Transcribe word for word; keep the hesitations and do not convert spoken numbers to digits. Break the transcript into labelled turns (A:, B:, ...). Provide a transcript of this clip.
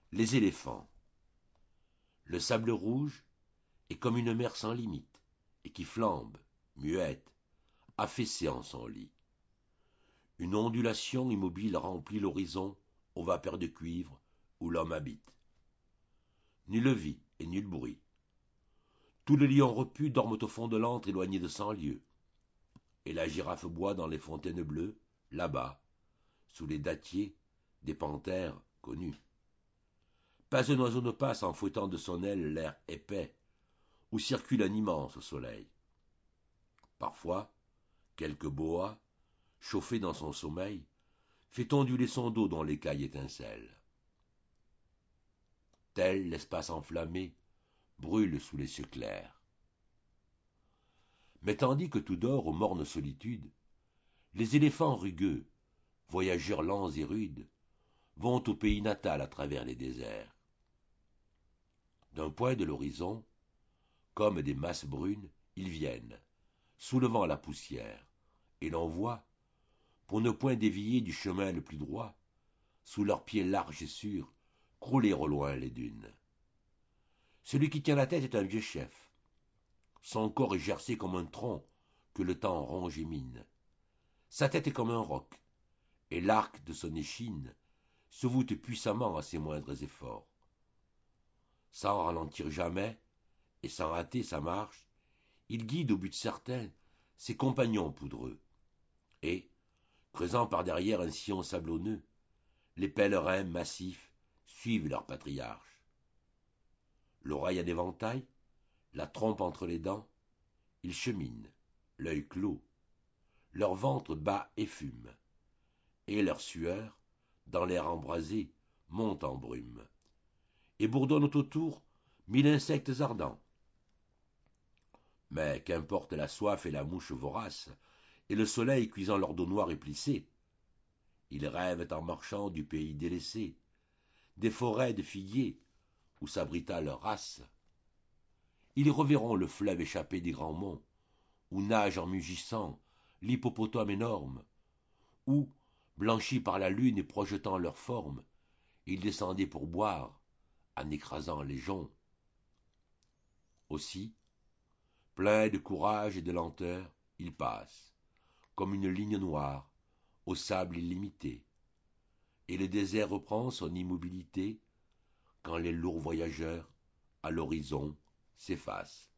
A: Les éléphants. Le sable rouge est comme une mer sans limite, et qui flambe, muette, affaissée en son lit. Une ondulation immobile remplit l'horizon aux vapeurs de cuivre où l'homme habite. Nulle vie et nul bruit. Tous les lions repus dorment au fond de l'antre éloigné de cent lieues, et la girafe boit dans les fontaines bleues, là-bas, sous les dattiers, des panthères connues. Pas un oiseau ne passe en fouettant de son aile l'air épais, où circule un immense soleil. Parfois, quelque boa, chauffé dans son sommeil, fait onduler son dos dont l'écaille étincelle. Tel l'espace enflammé brûle sous les cieux clairs. Mais tandis que tout dort aux mornes solitudes, les éléphants rugueux, voyageurs lents et rudes, vont au pays natal à travers les déserts. D'un point de l'horizon, comme des masses brunes, ils viennent, soulevant la poussière, et l'on voit, pour ne point dévier du chemin le plus droit, sous leurs pieds larges et sûrs, crouler au loin les dunes. Celui qui tient la tête est un vieux chef. Son corps est gercé comme un tronc que le temps ronge et mine. Sa tête est comme un roc, et l'arc de son échine se voûte puissamment à ses moindres efforts. Sans ralentir jamais, et sans hâter sa marche, il guide au but certain ses compagnons poudreux, et, creusant par derrière un sillon sablonneux, les pèlerins massifs suivent leur patriarche. L'oreille en éventail, la trompe entre les dents, ils cheminent, l'œil clos, leur ventre bat et fume, et leur sueur, dans l'air embrasé, monte en brume, et bourdonnent autour mille insectes ardents. Mais qu'importe la soif et la mouche vorace, et le soleil cuisant leur dos noir et plissé, ils rêvent en marchant du pays délaissé, des forêts de figuiers, où s'abrita leur race. Ils reverront le fleuve échappé des grands monts, où nage en mugissant l'hippopotame énorme, où, blanchis par la lune et projetant leur forme, ils descendaient pour boire, en écrasant les joncs. Aussi, pleins de courage et de lenteur, ils passent, comme une ligne noire, au sable illimité, et le désert reprend son immobilité quand les lourds voyageurs, à l'horizon, s'effacent.